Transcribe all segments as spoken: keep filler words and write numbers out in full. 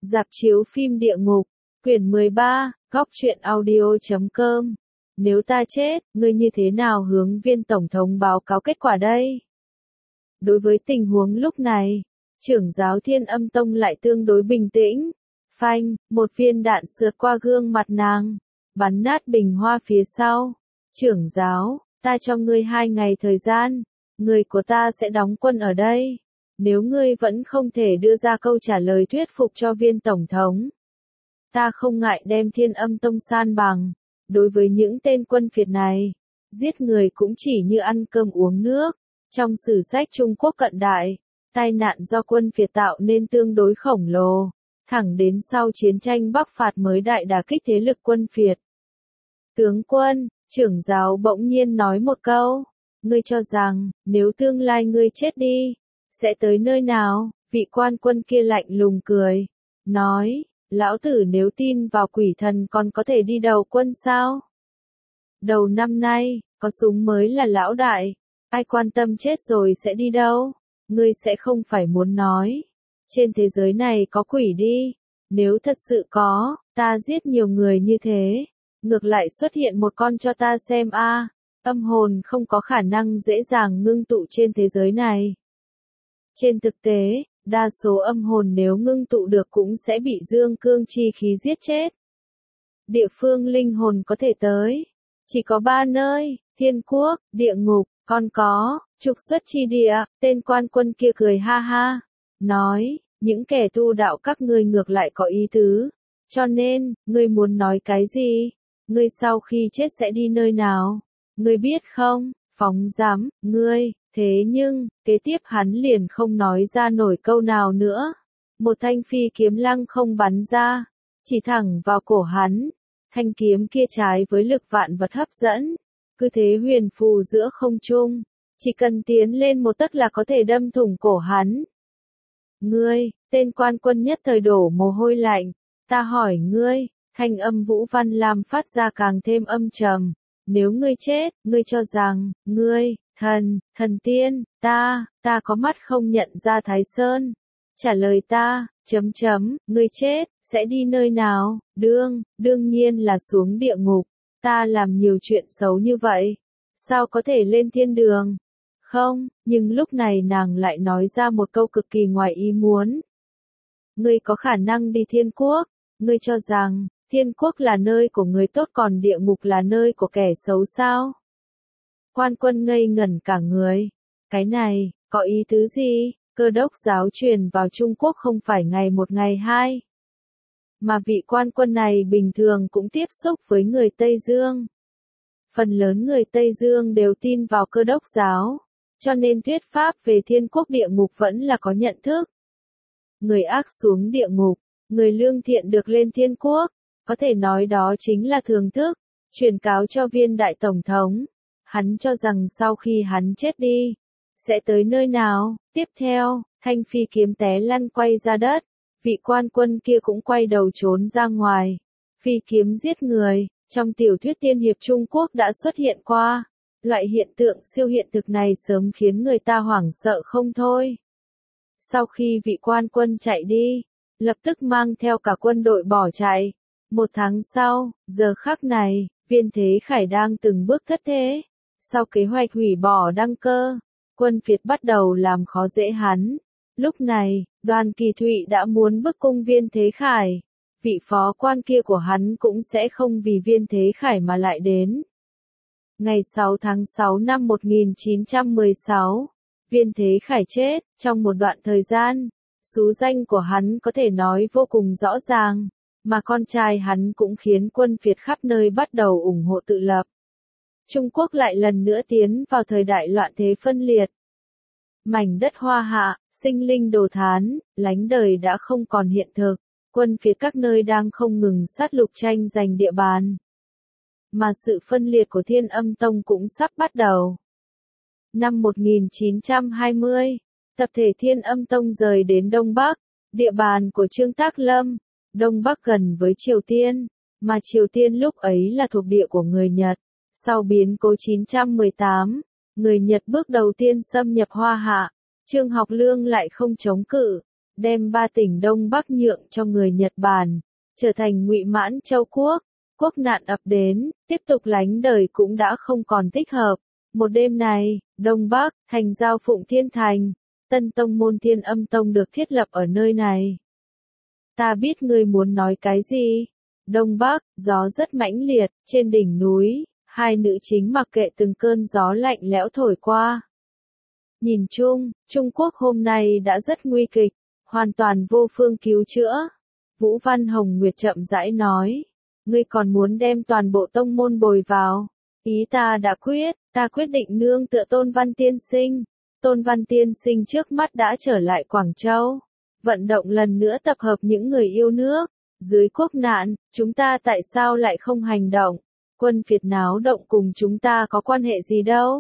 Rạp chiếu phim địa ngục, quyển mười ba, góc truyện audio chấm com. Nếu ta chết, ngươi như thế nào hướng viên tổng thống báo cáo kết quả đây? Đối với tình huống lúc này, trưởng giáo Thiên Âm Tông lại tương đối bình tĩnh. Phanh, một viên đạn sượt qua gương mặt nàng, bắn nát bình hoa phía sau. Trưởng giáo, ta cho ngươi hai ngày thời gian, người của ta sẽ đóng quân ở đây. Nếu ngươi vẫn không thể đưa ra câu trả lời thuyết phục cho viên tổng thống, ta không ngại đem Thiên Âm Tông san bằng. Đối với những tên quân phiệt này, giết người cũng chỉ như ăn cơm uống nước. Trong sử sách Trung Quốc cận đại, tai nạn do quân phiệt tạo nên tương đối khổng lồ, thẳng đến sau chiến tranh Bắc phạt mới đại đả kích thế lực quân phiệt. Tướng quân, trưởng giáo bỗng nhiên nói một câu, ngươi cho rằng, nếu tương lai ngươi chết đi, sẽ tới nơi nào? Vị quan quân kia lạnh lùng cười, nói, lão tử nếu tin vào quỷ thần còn có thể đi đầu quân sao? Đầu năm nay, có súng mới là lão đại, ai quan tâm chết rồi sẽ đi đâu? Ngươi sẽ không phải muốn nói, trên thế giới này có quỷ đi, nếu thật sự có, ta giết nhiều người như thế, ngược lại xuất hiện một con cho ta xem a. Âm hồn không có khả năng dễ dàng ngưng tụ trên thế giới này. Trên thực tế, đa số âm hồn nếu ngưng tụ được cũng sẽ bị dương cương chi khí giết chết. Địa phương linh hồn có thể tới, chỉ có ba nơi, thiên quốc, địa ngục, còn có, trục xuất chi địa. Tên quan quân kia cười ha ha, nói, những kẻ tu đạo các ngươi ngược lại có ý tứ, cho nên, ngươi muốn nói cái gì? Ngươi sau khi chết sẽ đi nơi nào? Ngươi biết không? Phóng dám, ngươi. Thế nhưng, kế tiếp hắn liền không nói ra nổi câu nào nữa. Một thanh phi kiếm lăng không bắn ra, chỉ thẳng vào cổ hắn. Thanh kiếm kia trái với lực vạn vật hấp dẫn, cứ thế huyền phù giữa không trung, chỉ cần tiến lên một tấc là có thể đâm thủng cổ hắn. Ngươi, tên quan quân nhất thời đổ mồ hôi lạnh, ta hỏi ngươi, thanh âm Vũ Văn Lam phát ra càng thêm âm trầm, nếu ngươi chết, ngươi cho rằng, ngươi, thần, thần tiên, ta, ta có mắt không nhận ra Thái Sơn. Trả lời ta, chấm chấm, ngươi chết, sẽ đi nơi nào? Đương, đương nhiên là xuống địa ngục. Ta làm nhiều chuyện xấu như vậy, sao có thể lên thiên đường? Không, nhưng lúc này nàng lại nói ra một câu cực kỳ ngoài ý muốn. Ngươi có khả năng đi thiên quốc, ngươi cho rằng, thiên quốc là nơi của người tốt còn địa ngục là nơi của kẻ xấu sao? Quan quân ngây ngẩn cả người. Cái này, có ý tứ gì? Cơ đốc giáo truyền vào Trung Quốc không phải ngày một ngày hai. Mà vị quan quân này bình thường cũng tiếp xúc với người Tây Dương. Phần lớn người Tây Dương đều tin vào cơ đốc giáo, cho nên thuyết pháp về thiên quốc địa ngục vẫn là có nhận thức. Người ác xuống địa ngục, người lương thiện được lên thiên quốc, có thể nói đó chính là thường thức, truyền cáo cho viên đại tổng thống. Hắn cho rằng sau khi hắn chết đi, sẽ tới nơi nào? Tiếp theo, thanh phi kiếm té lăn quay ra đất, vị quan quân kia cũng quay đầu trốn ra ngoài. Phi kiếm giết người, trong tiểu thuyết tiên hiệp Trung Quốc đã xuất hiện qua. Loại hiện tượng siêu hiện thực này sớm khiến người ta hoảng sợ không thôi. Sau khi vị quan quân chạy đi, lập tức mang theo cả quân đội bỏ chạy. Một tháng sau, giờ khắc này, Viên Thế Khải đang từng bước thất thế. Sau kế hoạch hủy bỏ đăng cơ, quân phiệt bắt đầu làm khó dễ hắn. Lúc này, Đoàn Kỳ Thụy đã muốn bức cung Viên Thế Khải. Vị phó quan kia của hắn cũng sẽ không vì Viên Thế Khải mà lại đến. Ngày sáu tháng sáu năm một nghìn chín trăm mười sáu, Viên Thế Khải chết. Trong một đoạn thời gian, xú danh của hắn có thể nói vô cùng rõ ràng, mà con trai hắn cũng khiến quân phiệt khắp nơi bắt đầu ủng hộ tự lập. Trung Quốc lại lần nữa tiến vào thời đại loạn thế phân liệt. Mảnh đất hoa hạ, sinh linh đồ thán, lánh đời đã không còn hiện thực, quân phiệt các nơi đang không ngừng sát lục tranh giành địa bàn. Mà sự phân liệt của Thiên Âm Tông cũng sắp bắt đầu. Năm một nghìn chín trăm hai mươi, tập thể Thiên Âm Tông rời đến Đông Bắc, địa bàn của Trương Tác Lâm. Đông Bắc gần với Triều Tiên, mà Triều Tiên lúc ấy là thuộc địa của người Nhật. Sau biến cố chín trăm mười tám, người Nhật bước đầu tiên xâm nhập Hoa Hạ, Trương Học Lương lại không chống cự, đem ba tỉnh Đông Bắc nhượng cho người Nhật Bản, trở thành Ngụy Mãn Châu quốc. Quốc nạn ập đến, tiếp tục lánh đời cũng đã không còn thích hợp. Một đêm này, Đông Bắc, thành giao Phụng Thiên Thành, tân tông môn Thiên Âm Tông được thiết lập ở nơi này. Ta biết ngươi muốn nói cái gì. Đông Bắc, gió rất mãnh liệt, trên đỉnh núi, hai nữ chính mặc kệ từng cơn gió lạnh lẽo thổi qua. Nhìn chung, Trung Quốc hôm nay đã rất nguy kịch, hoàn toàn vô phương cứu chữa. Vũ Văn Hồng Nguyệt chậm rãi nói, ngươi còn muốn đem toàn bộ tông môn bồi vào. Ý ta đã quyết, ta quyết định nương tựa Tôn Văn Tiên Sinh. Tôn Văn Tiên Sinh trước mắt đã trở lại Quảng Châu. Vận động lần nữa tập hợp những người yêu nước. Dưới quốc nạn, chúng ta tại sao lại không hành động? Quân Việt náo động cùng chúng ta có quan hệ gì đâu?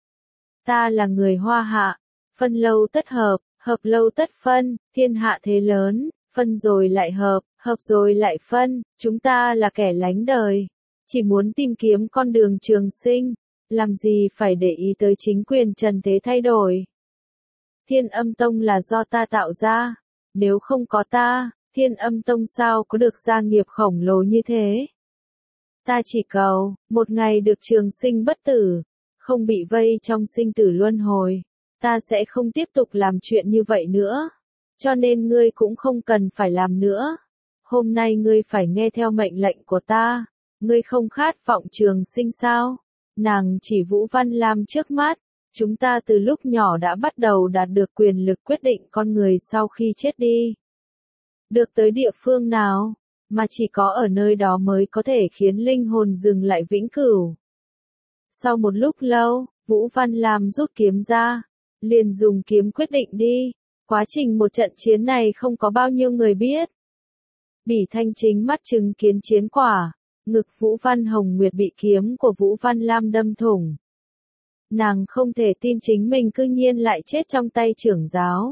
Ta là người Hoa Hạ. Phân lâu tất hợp, hợp lâu tất phân, thiên hạ thế lớn, phân rồi lại hợp, hợp rồi lại phân, chúng ta là kẻ lánh đời. Chỉ muốn tìm kiếm con đường trường sinh, làm gì phải để ý tới chính quyền trần thế thay đổi. Thiên Âm Tông là do ta tạo ra, nếu không có ta, Thiên Âm Tông sao có được gia nghiệp khổng lồ như thế. Ta chỉ cầu, một ngày được trường sinh bất tử, không bị vây trong sinh tử luân hồi, ta sẽ không tiếp tục làm chuyện như vậy nữa. Cho nên ngươi cũng không cần phải làm nữa. Hôm nay ngươi phải nghe theo mệnh lệnh của ta. Ngươi không khát vọng trường sinh sao? Nàng chỉ Vũ Văn Lam trước mắt. Chúng ta từ lúc nhỏ đã bắt đầu đạt được quyền lực quyết định con người sau khi chết đi. Được tới địa phương nào, mà chỉ có ở nơi đó mới có thể khiến linh hồn dừng lại vĩnh cửu. Sau một lúc lâu, Vũ Văn Lam rút kiếm ra, liền dùng kiếm quyết định đi. Quá trình một trận chiến này không có bao nhiêu người biết. Bỉ Thanh chính mắt chứng kiến chiến quả, ngực Vũ Văn Hồng Nguyệt bị kiếm của Vũ Văn Lam đâm thủng. Nàng không thể tin chính mình cư nhiên lại chết trong tay trưởng giáo.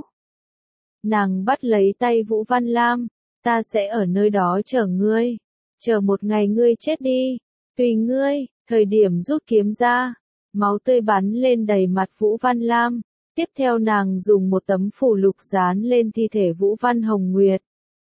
Nàng bắt lấy tay Vũ Văn Lam, ta sẽ ở nơi đó chờ ngươi, chờ một ngày ngươi chết đi, tùy ngươi. Thời điểm rút kiếm ra, máu tươi bắn lên đầy mặt Vũ Văn Lam. Tiếp theo nàng dùng một tấm phù lục dán lên thi thể Vũ Văn Hồng Nguyệt.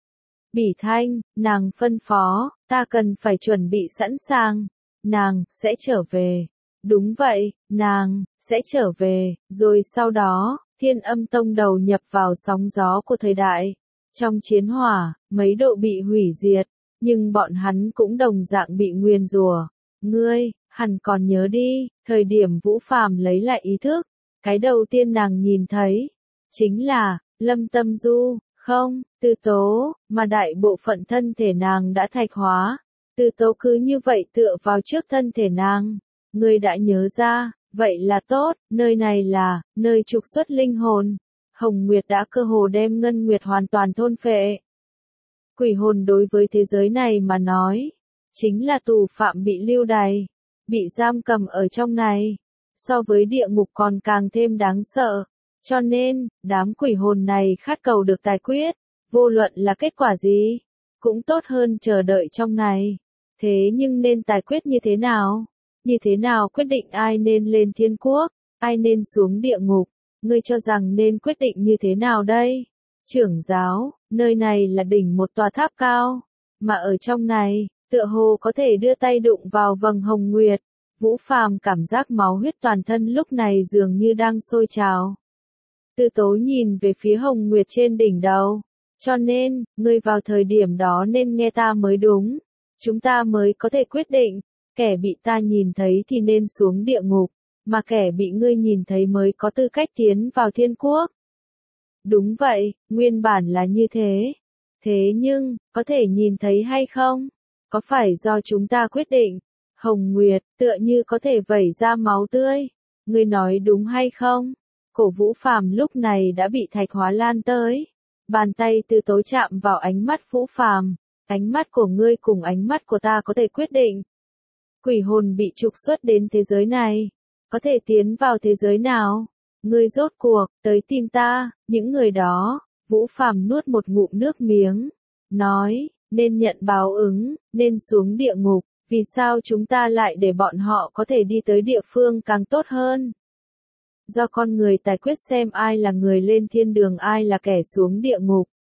Bỉ Thanh, nàng phân phó, ta cần phải chuẩn bị sẵn sàng. Nàng, sẽ trở về. Đúng vậy, nàng, sẽ trở về. Rồi sau đó, Thiên Âm Tông đầu nhập vào sóng gió của thời đại. Trong chiến hỏa, mấy độ bị hủy diệt, nhưng bọn hắn cũng đồng dạng bị nguyền rủa. Ngươi, hẳn còn nhớ đi, thời điểm Vũ Phàm lấy lại ý thức. Cái đầu tiên nàng nhìn thấy, chính là, Lâm Tâm Du, không, Tư Tố, mà đại bộ phận thân thể nàng đã thạch hóa. Tư Tố cứ như vậy tựa vào trước thân thể nàng. Ngươi đã nhớ ra, vậy là tốt, nơi này là, nơi trục xuất linh hồn. Hồng Nguyệt đã cơ hồ đem Ngân Nguyệt hoàn toàn thôn phệ. Quỷ hồn đối với thế giới này mà nói, chính là tù phạm bị lưu đày, bị giam cầm ở trong này. So với địa ngục còn càng thêm đáng sợ. Cho nên, đám quỷ hồn này khát cầu được tài quyết, vô luận là kết quả gì, cũng tốt hơn chờ đợi trong này. Thế nhưng nên tài quyết như thế nào? Như thế nào quyết định ai nên lên thiên quốc, ai nên xuống địa ngục? Ngươi cho rằng nên quyết định như thế nào đây? Trưởng giáo, nơi này là đỉnh một tòa tháp cao, mà ở trong này, tựa hồ có thể đưa tay đụng vào vầng hồng nguyệt. Vũ Phàm cảm giác máu huyết toàn thân lúc này dường như đang sôi trào. Tư Tố nhìn về phía Hồng Nguyệt trên đỉnh đầu. Cho nên, ngươi vào thời điểm đó nên nghe ta mới đúng. Chúng ta mới có thể quyết định. Kẻ bị ta nhìn thấy thì nên xuống địa ngục, mà kẻ bị ngươi nhìn thấy mới có tư cách tiến vào thiên quốc. Đúng vậy, nguyên bản là như thế. Thế nhưng, có thể nhìn thấy hay không? Có phải do chúng ta quyết định? Hồng Nguyệt, tựa như có thể vẩy ra máu tươi. Ngươi nói đúng hay không? Cổ Vũ Phàm lúc này đã bị thạch hóa lan tới. Bàn tay Tư Tố chạm vào ánh mắt Vũ Phàm. Ánh mắt của ngươi cùng ánh mắt của ta có thể quyết định. Quỷ hồn bị trục xuất đến thế giới này. Có thể tiến vào thế giới nào? Ngươi rốt cuộc, tới tìm ta, những người đó. Vũ Phàm nuốt một ngụm nước miếng. Nói, nên nhận báo ứng, nên xuống địa ngục. Vì sao chúng ta lại để bọn họ có thể đi tới địa phương càng tốt hơn? Do con người tài quyết xem ai là người lên thiên đường ai là kẻ xuống địa ngục.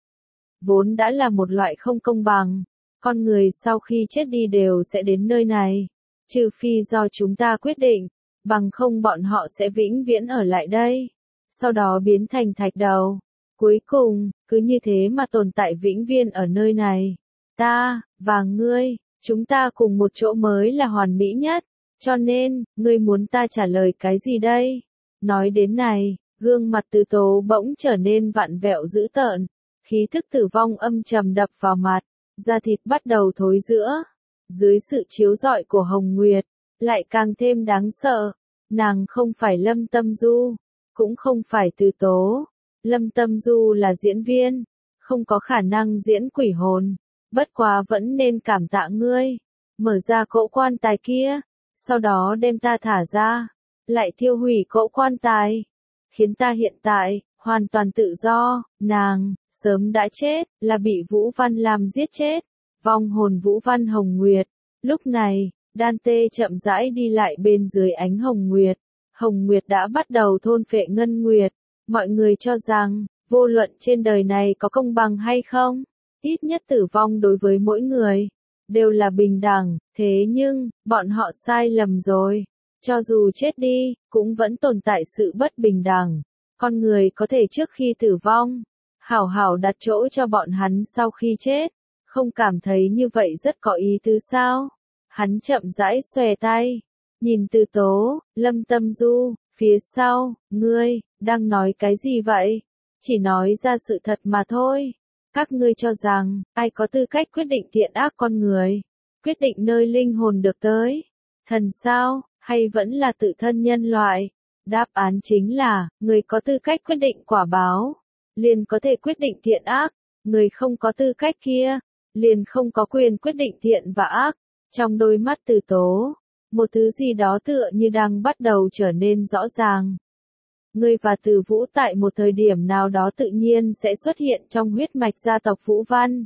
vốn đã là một loại không công bằng. Con người sau khi chết đi đều sẽ đến nơi này, trừ phi do chúng ta quyết định, bằng không bọn họ sẽ vĩnh viễn ở lại đây, sau đó biến thành thạch đầu. Cuối cùng, cứ như thế mà tồn tại vĩnh viễn ở nơi này. Ta, và ngươi, chúng ta cùng một chỗ mới là hoàn mỹ nhất, cho nên, ngươi muốn ta trả lời cái gì đây? Nói đến này, gương mặt Từ Tố bỗng trở nên vặn vẹo dữ tợn, khí thức tử vong âm trầm đập vào mặt, da thịt bắt đầu thối rữa. Dưới sự chiếu rọi của Hồng Nguyệt, lại càng thêm đáng sợ. Nàng không phải Lâm Tâm Du, cũng không phải Từ Tố. Lâm Tâm Du là diễn viên, không có khả năng diễn quỷ hồn, bất quá vẫn nên cảm tạ ngươi. Mở ra cỗ quan tài kia, sau đó đem ta thả ra, lại thiêu hủy cỗ quan tài, khiến ta hiện tại hoàn toàn tự do. Nàng sớm đã chết, là bị Vũ Văn Lam giết chết. Vong hồn Vũ Văn Hồng Nguyệt. Lúc này, Đan Tê chậm rãi đi lại bên dưới ánh Hồng Nguyệt. Hồng Nguyệt đã bắt đầu thôn phệ Ngân Nguyệt. Mọi người cho rằng, vô luận trên đời này có công bằng hay không, ít nhất tử vong đối với mỗi người đều là bình đẳng. Thế nhưng, bọn họ sai lầm rồi. Cho dù chết đi, cũng vẫn tồn tại sự bất bình đẳng. Con người có thể trước khi tử vong, hảo hảo đặt chỗ cho bọn hắn sau khi chết. Không cảm thấy như vậy rất có ý tứ sao? Hắn chậm rãi xòe tay, nhìn Từ Tố, Lâm Tâm Du, phía sau, ngươi, đang nói cái gì vậy? Chỉ nói ra sự thật mà thôi. Các ngươi cho rằng, ai có tư cách quyết định thiện ác con người? Quyết định nơi linh hồn được tới? Thần sao, hay vẫn là tự thân nhân loại? Đáp án chính là, người có tư cách quyết định quả báo, liền có thể quyết định thiện ác. Người không có tư cách kia, liền không có quyền quyết định thiện và ác. Trong đôi mắt Từ Tố, một thứ gì đó tựa như đang bắt đầu trở nên rõ ràng. Ngươi và Từ Vũ tại một thời điểm nào đó tự nhiên sẽ xuất hiện trong huyết mạch gia tộc Vũ Văn.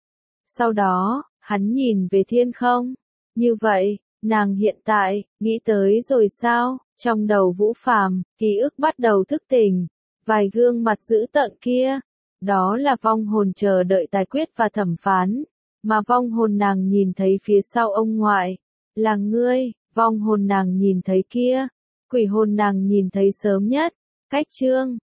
Sau đó, hắn nhìn về thiên không. Như vậy, nàng hiện tại, nghĩ tới rồi sao? Trong đầu Vũ Phàm, ký ức bắt đầu thức tỉnh. Vài gương mặt dữ tợn kia, đó là vong hồn chờ đợi tài quyết và thẩm phán, mà vong hồn nàng nhìn thấy phía sau ông ngoại, là ngươi. Vong hồn nàng nhìn thấy kia, quỷ hồn nàng nhìn thấy sớm nhất. Cách chương